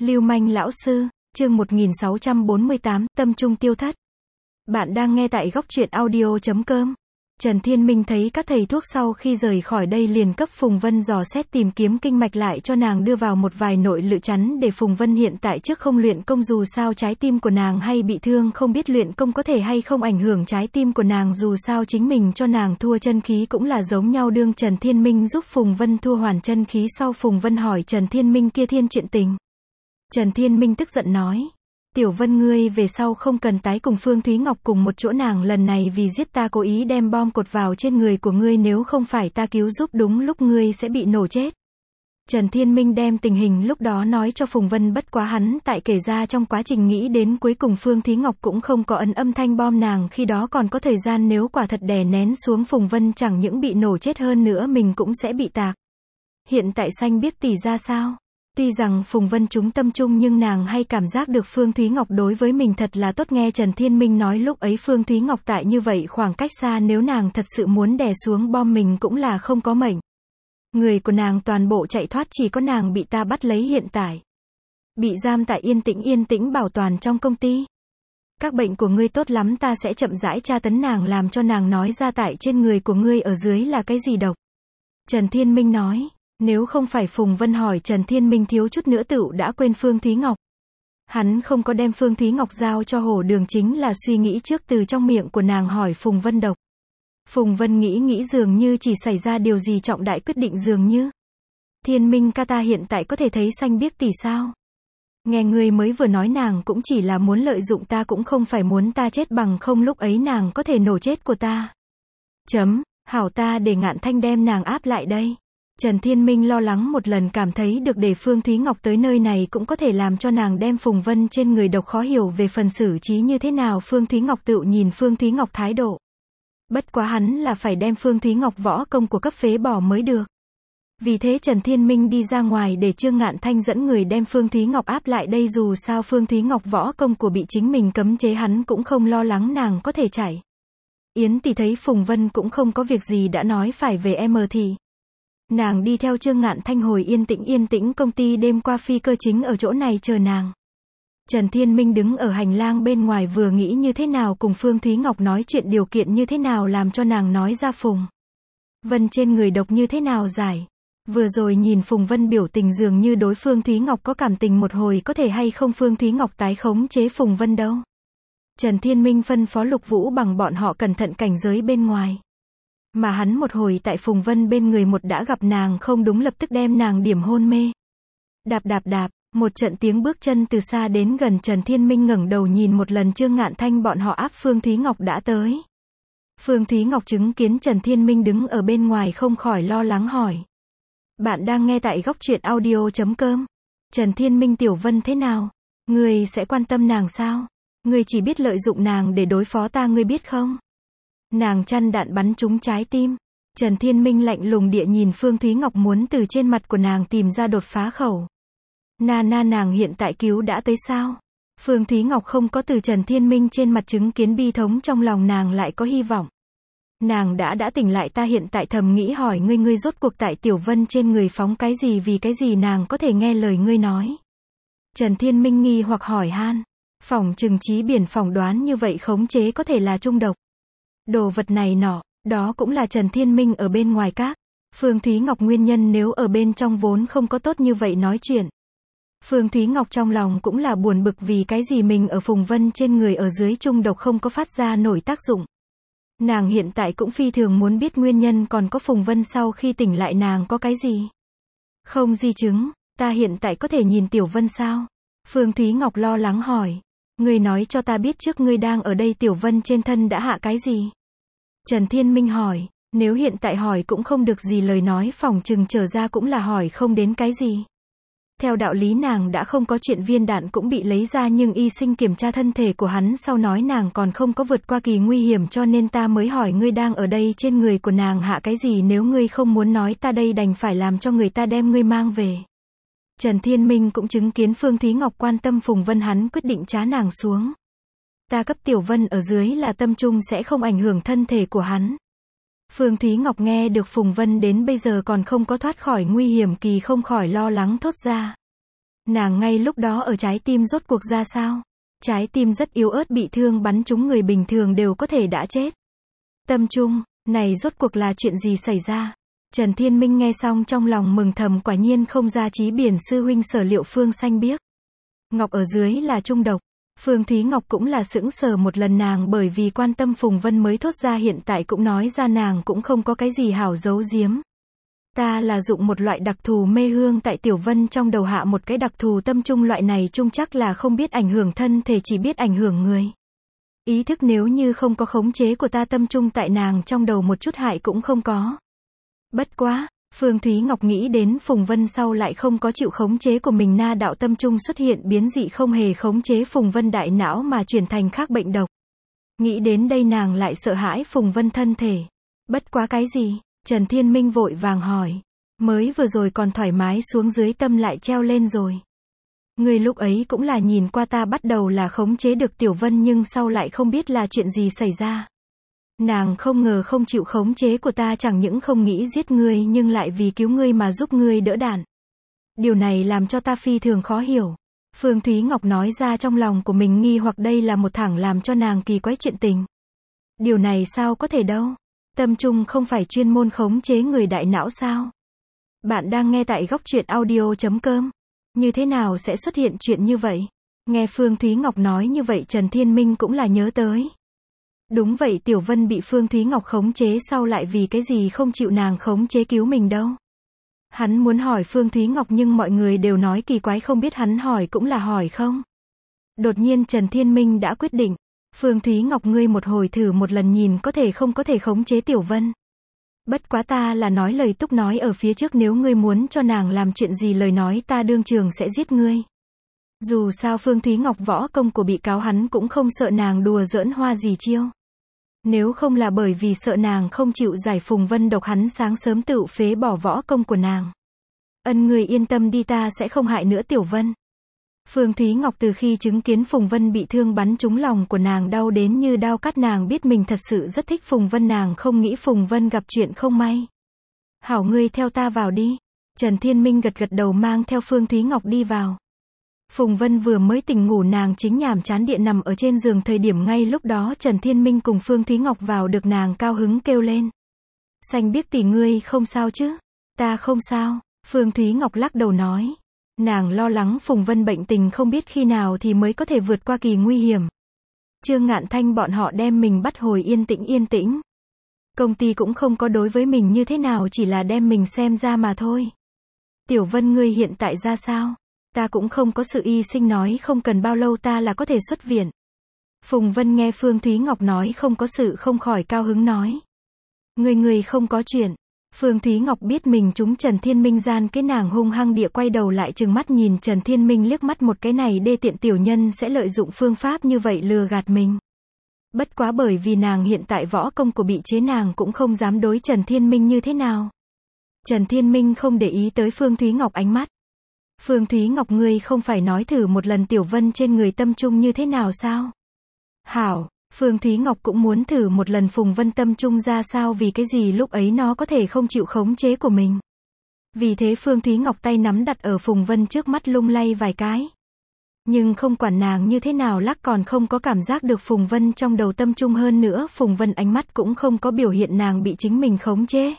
Lưu manh lão sư, chương 1648, tâm trung tiêu thất. Bạn đang nghe tại góc truyện audio.com. Trần Thiên Minh thấy các thầy thuốc sau khi rời khỏi đây liền cấp Phùng Vân dò xét tìm kiếm kinh mạch lại cho nàng đưa vào một vài nội lự chắn để Phùng Vân hiện tại trước không luyện công dù sao trái tim của nàng hay bị thương không biết luyện công có thể hay không ảnh hưởng trái tim của nàng dù sao chính mình cho nàng thua chân khí cũng là giống nhau đương Trần Thiên Minh giúp Phùng Vân thua hoàn chân khí sau Phùng Vân hỏi Trần Thiên Minh kia thiên chuyện tình. Trần Thiên Minh tức giận nói. Tiểu Vân ngươi về sau không cần tái cùng Phương Thúy Ngọc cùng một chỗ nàng lần này vì giết ta cố ý đem bom cột vào trên người của ngươi nếu không phải ta cứu giúp đúng lúc ngươi sẽ bị nổ chết. Trần Thiên Minh đem tình hình lúc đó nói cho Phùng Vân bất quá hắn tại kể ra trong quá trình nghĩ đến cuối cùng Phương Thúy Ngọc cũng không có ấn âm thanh bom nàng khi đó còn có thời gian nếu quả thật đè nén xuống Phùng Vân chẳng những bị nổ chết hơn nữa mình cũng sẽ bị tạc. Hiện tại xanh biết tỷ ra sao? Tuy rằng Phùng Vân trúng tâm trung nhưng nàng hay cảm giác được Phương Thúy Ngọc đối với mình thật là tốt nghe Trần Thiên Minh nói lúc ấy Phương Thúy Ngọc tại như vậy khoảng cách xa nếu nàng thật sự muốn đè xuống bom mình cũng là không có mệnh. Người của nàng toàn bộ chạy thoát chỉ có nàng bị ta bắt lấy hiện tại. Bị giam tại yên tĩnh bảo toàn trong công ty. Các bệnh của ngươi tốt lắm ta sẽ chậm rãi tra tấn nàng làm cho nàng nói ra tại trên người của ngươi ở dưới là cái gì độc. Trần Thiên Minh nói. Nếu không phải Phùng Vân hỏi Trần Thiên Minh thiếu chút nữa tựu đã quên Phương Thúy Ngọc. Hắn không có đem Phương Thúy Ngọc giao cho Hồ Đường chính là suy nghĩ trước từ trong miệng của nàng hỏi Phùng Vân độc. Phùng Vân nghĩ dường như chỉ xảy ra điều gì trọng đại quyết định dường như. Thiên Minh ca ta hiện tại có thể thấy xanh biếc tỷ sao? Nghe người mới vừa nói nàng cũng chỉ là muốn lợi dụng ta cũng không phải muốn ta chết bằng không lúc ấy nàng có thể nổ chết của ta. Hảo ta để Ngạn Thanh đem nàng áp lại đây. Trần Thiên Minh lo lắng một lần cảm thấy được để Phương Thúy Ngọc tới nơi này cũng có thể làm cho nàng đem Phùng Vân trên người độc khó hiểu về phần xử trí như thế nào Phương Thúy Ngọc tự nhìn Phương Thúy Ngọc thái độ. Bất quá hắn là phải đem Phương Thúy Ngọc võ công của cấp phế bỏ mới được. Vì thế Trần Thiên Minh đi ra ngoài để Trương Ngạn Thanh dẫn người đem Phương Thúy Ngọc áp lại đây dù sao Phương Thúy Ngọc võ công của bị chính mình cấm chế hắn cũng không lo lắng nàng có thể chạy. Yến tỷ thấy Phùng Vân cũng không có việc gì đã nói phải về em thì. Nàng đi theo Trương Ngạn Thanh hồi yên tĩnh công ty đêm qua phi cơ chính ở chỗ này chờ nàng. Trần Thiên Minh đứng ở hành lang bên ngoài vừa nghĩ như thế nào cùng Phương Thúy Ngọc nói chuyện điều kiện như thế nào làm cho nàng nói ra Phùng Vân trên người độc như thế nào giải. Vừa rồi nhìn Phùng Vân biểu tình dường như đối Phương Thúy Ngọc có cảm tình một hồi có thể hay không Phương Thúy Ngọc tái khống chế Phùng Vân đâu. Trần Thiên Minh phân phó Lục Vũ bằng bọn họ cẩn thận cảnh giới bên ngoài. Mà hắn một hồi tại Phùng Vân bên người một đã gặp nàng không đúng lập tức đem nàng điểm hôn mê. Đạp, một trận tiếng bước chân từ xa đến gần Trần Thiên Minh ngẩng đầu nhìn một lần Trương Ngạn Thanh bọn họ áp Phương Thúy Ngọc đã tới. Phương Thúy Ngọc chứng kiến Trần Thiên Minh đứng ở bên ngoài không khỏi lo lắng hỏi. Bạn đang nghe tại góc truyện audio.com. Trần Thiên Minh Tiểu Vân thế nào? Ngươi sẽ quan tâm nàng sao? Ngươi chỉ biết lợi dụng nàng để đối phó ta ngươi biết không? Nàng chăn đạn bắn trúng trái tim. Trần Thiên Minh lạnh lùng địa nhìn Phương Thúy Ngọc muốn từ trên mặt của nàng tìm ra đột phá khẩu. Nàng hiện tại cứu đã tới sao? Phương Thúy Ngọc không có từ Trần Thiên Minh trên mặt chứng kiến bi thống trong lòng nàng lại có hy vọng. Nàng đã tỉnh lại ta hiện tại thầm nghĩ hỏi ngươi rốt cuộc tại Tiểu Vân trên người phóng cái gì vì cái gì nàng có thể nghe lời ngươi nói. Trần Thiên Minh nghi hoặc hỏi han. Phỏng chừng trí biển phỏng đoán như vậy khống chế có thể là trung độc. Đồ vật này nọ, đó cũng là Trần Thiên Minh ở bên ngoài các. Phương Thúy Ngọc nguyên nhân nếu ở bên trong vốn không có tốt như vậy nói chuyện. Phương Thúy Ngọc trong lòng cũng là buồn bực vì cái gì mình ở Phùng Vân trên người ở dưới trung độc không có phát ra nổi tác dụng. Nàng hiện tại cũng phi thường muốn biết nguyên nhân còn có Phùng Vân sau khi tỉnh lại nàng có cái gì. Không di chứng, ta hiện tại có thể nhìn Tiểu Vân sao? Phương Thúy Ngọc lo lắng hỏi. Ngươi nói cho ta biết trước ngươi đang ở đây Tiểu Vân trên thân đã hạ cái gì? Trần Thiên Minh hỏi, nếu hiện tại hỏi cũng không được gì lời nói phỏng chừng trở ra cũng là hỏi không đến cái gì. Theo đạo lý nàng đã không có chuyện viên đạn cũng bị lấy ra nhưng y sinh kiểm tra thân thể của hắn sau nói nàng còn không có vượt qua kỳ nguy hiểm cho nên ta mới hỏi ngươi đang ở đây trên người của nàng hạ cái gì nếu ngươi không muốn nói ta đây đành phải làm cho người ta đem ngươi mang về. Trần Thiên Minh cũng chứng kiến Phương Thúy Ngọc quan tâm Phùng Vân hắn quyết định trá nàng xuống. Ta cấp Tiểu Vân ở dưới là tâm trung sẽ không ảnh hưởng thân thể của hắn. Phương Thúy Ngọc nghe được Phùng Vân đến bây giờ còn không có thoát khỏi nguy hiểm kỳ không khỏi lo lắng thốt ra. Nàng ngay lúc đó ở trái tim rốt cuộc ra sao? Trái tim rất yếu ớt bị thương bắn trúng người bình thường đều có thể đã chết. Tâm Trung, này rốt cuộc là chuyện gì xảy ra? Trần Thiên Minh nghe xong trong lòng mừng thầm quả nhiên không ra chí biển sư huynh sở liệu Phương xanh biếc. Ngọc ở dưới là trung độc. Phương Thúy Ngọc cũng là sững sờ một lần nàng bởi vì quan tâm Phùng Vân mới thốt ra hiện tại cũng nói ra nàng cũng không có cái gì hảo giấu giếm. Ta là dụng một loại đặc thù mê hương tại Tiểu Vân trong đầu hạ một cái đặc thù tâm trung loại này trung chắc là không biết ảnh hưởng thân thể chỉ biết ảnh hưởng người. Ý thức nếu như không có khống chế của ta tâm trung tại nàng trong đầu một chút hại cũng không có. Bất quá, Phương Thúy Ngọc nghĩ đến Phùng Vân sau lại không có chịu khống chế của mình na đạo tâm trung xuất hiện biến dị không hề khống chế Phùng Vân đại não mà chuyển thành khác bệnh độc. Nghĩ đến đây nàng lại sợ hãi Phùng Vân thân thể. Bất quá cái gì? Trần Thiên Minh vội vàng hỏi. Mới vừa rồi còn thoải mái xuống dưới tâm lại treo lên rồi. Người lúc ấy cũng là nhìn qua ta bắt đầu là khống chế được Tiểu Vân nhưng sau lại không biết là chuyện gì xảy ra. Nàng không ngờ không chịu khống chế của ta chẳng những không nghĩ giết ngươi nhưng lại vì cứu ngươi mà giúp ngươi đỡ đạn. Điều này làm cho ta phi thường khó hiểu. Phương Thúy Ngọc nói ra trong lòng của mình nghi hoặc đây là một thẳng làm cho nàng kỳ quái chuyện tình. Điều này sao có thể đâu? Tâm trung không phải chuyên môn khống chế người đại não sao? Bạn đang nghe tại góc truyện audio.com. Như thế nào sẽ xuất hiện chuyện như vậy? Nghe Phương Thúy Ngọc nói như vậy Trần Thiên Minh cũng là nhớ tới. Đúng vậy Tiểu Vân bị Phương Thúy Ngọc khống chế sau lại vì cái gì không chịu nàng khống chế cứu mình đâu. Hắn muốn hỏi Phương Thúy Ngọc nhưng mọi người đều nói kỳ quái không biết hắn hỏi cũng là hỏi không. Đột nhiên Trần Thiên Minh đã quyết định. Phương Thúy Ngọc ngươi một hồi thử một lần nhìn có thể không có thể khống chế Tiểu Vân. Bất quá ta là nói lời túc nói ở phía trước nếu ngươi muốn cho nàng làm chuyện gì lời nói ta đương trường sẽ giết ngươi. Dù sao Phương Thúy Ngọc võ công của bị cáo hắn cũng không sợ nàng đùa giỡn hoa gì chiêu. Nếu không là bởi vì sợ nàng không chịu giải Phùng Vân độc hắn sáng sớm tự phế bỏ võ công của nàng. Ân người yên tâm đi ta sẽ không hại nữa Tiểu Vân. Phương Thúy Ngọc từ khi chứng kiến Phùng Vân bị thương bắn trúng lòng của nàng đau đến như đao cắt nàng biết mình thật sự rất thích Phùng Vân nàng không nghĩ Phùng Vân gặp chuyện không may. Hảo ngươi theo ta vào đi. Trần Thiên Minh gật gật đầu mang theo Phương Thúy Ngọc đi vào. Phùng Vân vừa mới tỉnh ngủ nàng chính nhàm chán địa nằm ở trên giường thời điểm ngay lúc đó Trần Thiên Minh cùng Phương Thúy Ngọc vào được nàng cao hứng kêu lên. Xanh biếc tỷ ngươi không sao chứ? Ta không sao, Phương Thúy Ngọc lắc đầu nói. Nàng lo lắng Phùng Vân bệnh tình không biết khi nào thì mới có thể vượt qua kỳ nguy hiểm. Trương Ngạn Thanh bọn họ đem mình bắt hồi yên tĩnh. Công ty cũng không có đối với mình như thế nào chỉ là đem mình xem ra mà thôi. Tiểu Vân ngươi hiện tại ra sao? Ta cũng không có sự y sinh nói không cần bao lâu ta là có thể xuất viện. Phùng Vân nghe Phương Thúy Ngọc nói không có sự không khỏi cao hứng nói. Người không có chuyện. Phương Thúy Ngọc biết mình trúng Trần Thiên Minh gian cái nàng hung hăng địa quay đầu lại trừng mắt nhìn Trần Thiên Minh liếc mắt một cái này đê tiện tiểu nhân sẽ lợi dụng phương pháp như vậy lừa gạt mình. Bất quá bởi vì nàng hiện tại võ công của bị chế nàng cũng không dám đối Trần Thiên Minh như thế nào. Trần Thiên Minh không để ý tới Phương Thúy Ngọc ánh mắt. Phương Thúy Ngọc ngươi không phải nói thử một lần Tiểu Vân trên người tâm trung như thế nào sao? Hảo, Phương Thúy Ngọc cũng muốn thử một lần Phùng Vân tâm trung ra sao vì cái gì lúc ấy nó có thể không chịu khống chế của mình. Vì thế Phương Thúy Ngọc tay nắm đặt ở Phùng Vân trước mắt lung lay vài cái. Nhưng không quản nàng như thế nào lắc còn không có cảm giác được Phùng Vân trong đầu tâm trung hơn nữa Phùng Vân ánh mắt cũng không có biểu hiện nàng bị chính mình khống chế.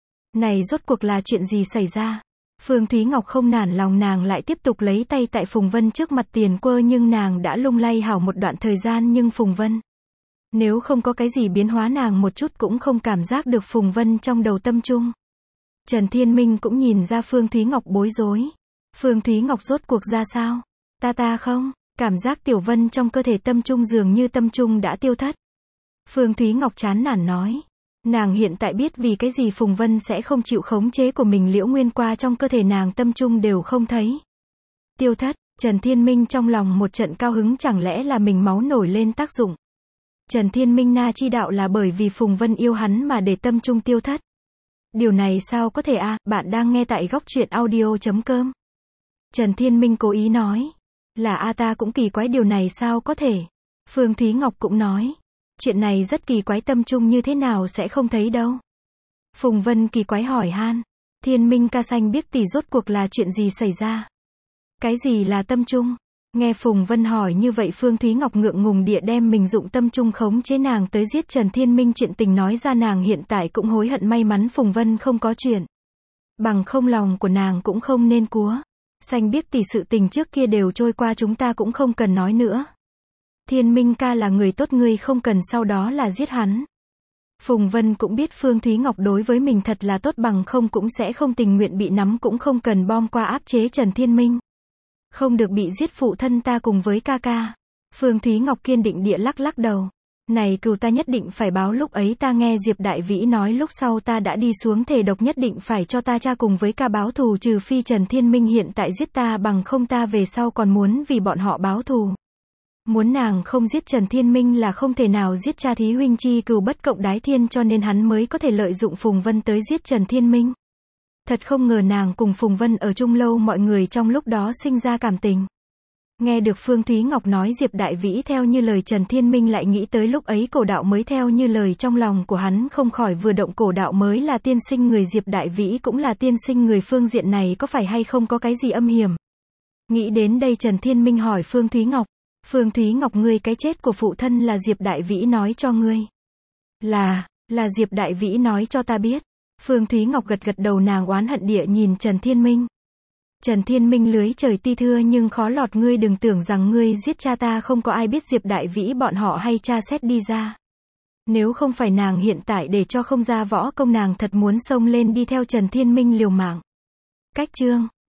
Này rốt cuộc là chuyện gì xảy ra? Phương Thúy Ngọc không nản lòng nàng lại tiếp tục lấy tay tại Phùng Vân trước mặt tiền quơ nhưng nàng đã lung lay hảo một đoạn thời gian nhưng Phùng Vân. Nếu không có cái gì biến hóa nàng một chút cũng không cảm giác được Phùng Vân trong đầu tâm trung. Trần Thiên Minh cũng nhìn ra Phương Thúy Ngọc bối rối. Phương Thúy Ngọc rốt cuộc ra sao? Ta không, cảm giác Tiểu Vân trong cơ thể tâm trung dường như tâm trung đã tiêu thất. Phương Thúy Ngọc chán nản nói. Nàng hiện tại biết vì cái gì Phùng Vân sẽ không chịu khống chế của mình Liễu Nguyên qua trong cơ thể nàng tâm trung đều không thấy. Tiêu thất, Trần Thiên Minh trong lòng một trận cao hứng chẳng lẽ là mình máu nổi lên tác dụng. Trần Thiên Minh na chi đạo là bởi vì Phùng Vân yêu hắn mà để tâm trung tiêu thất. Điều này sao có thể bạn đang nghe tại góc truyện audio.com. Trần Thiên Minh cố ý nói. Là ta cũng kỳ quái điều này sao có thể. Phương Thúy Ngọc cũng nói. Chuyện này rất kỳ quái tâm trung như thế nào sẽ không thấy đâu. Phùng Vân kỳ quái hỏi han. Thiên Minh ca xanh biết tỷ rốt cuộc là chuyện gì xảy ra. Cái gì là tâm trung? Nghe Phùng Vân hỏi như vậy Phương Thúy Ngọc ngượng ngùng địa đem mình dụng tâm trung khống chế nàng tới giết Trần Thiên Minh chuyện tình nói ra nàng hiện tại cũng hối hận may mắn Phùng Vân không có chuyện. Bằng không lòng của nàng cũng không nên cúa. Xanh biết tỷ sự tình trước kia đều trôi qua chúng ta cũng không cần nói nữa. Thiên Minh ca là người tốt ngươi không cần sau đó là giết hắn. Phùng Vân cũng biết Phương Thúy Ngọc đối với mình thật là tốt bằng không cũng sẽ không tình nguyện bị nắm cũng không cần bom qua áp chế Trần Thiên Minh. Không được bị giết phụ thân ta cùng với ca ca. Phương Thúy Ngọc kiên định địa lắc lắc đầu. Này cừu ta nhất định phải báo lúc ấy ta nghe Diệp Đại Vĩ nói lúc sau ta đã đi xuống thề độc nhất định phải cho ta cha cùng với ca báo thù trừ phi Trần Thiên Minh hiện tại giết ta bằng không ta về sau còn muốn vì bọn họ báo thù. Muốn nàng không giết Trần Thiên Minh là không thể nào giết cha thí huynh chi cừu bất cộng đái thiên cho nên hắn mới có thể lợi dụng Phùng Vân tới giết Trần Thiên Minh. Thật không ngờ nàng cùng Phùng Vân ở chung lâu mọi người trong lúc đó sinh ra cảm tình. Nghe được Phương Thúy Ngọc nói Diệp Đại Vĩ theo như lời Trần Thiên Minh lại nghĩ tới lúc ấy cổ đạo mới theo như lời trong lòng của hắn không khỏi vừa động cổ đạo mới là tiên sinh người Diệp Đại Vĩ cũng là tiên sinh người phương diện này có phải hay không có cái gì âm hiểm. Nghĩ đến đây Trần Thiên Minh hỏi Phương Thúy Ngọc. Phương Thúy Ngọc ngươi cái chết của phụ thân là Diệp Đại Vĩ nói cho ngươi. Là Diệp Đại Vĩ nói cho ta biết. Phương Thúy Ngọc gật gật đầu nàng oán hận địa nhìn Trần Thiên Minh. Trần Thiên Minh lưới trời ti thưa nhưng khó lọt ngươi đừng tưởng rằng ngươi giết cha ta không có ai biết Diệp Đại Vĩ bọn họ hay tra xét đi ra. Nếu không phải nàng hiện tại để cho không ra võ công nàng thật muốn xông lên đi theo Trần Thiên Minh liều mạng. Cách chương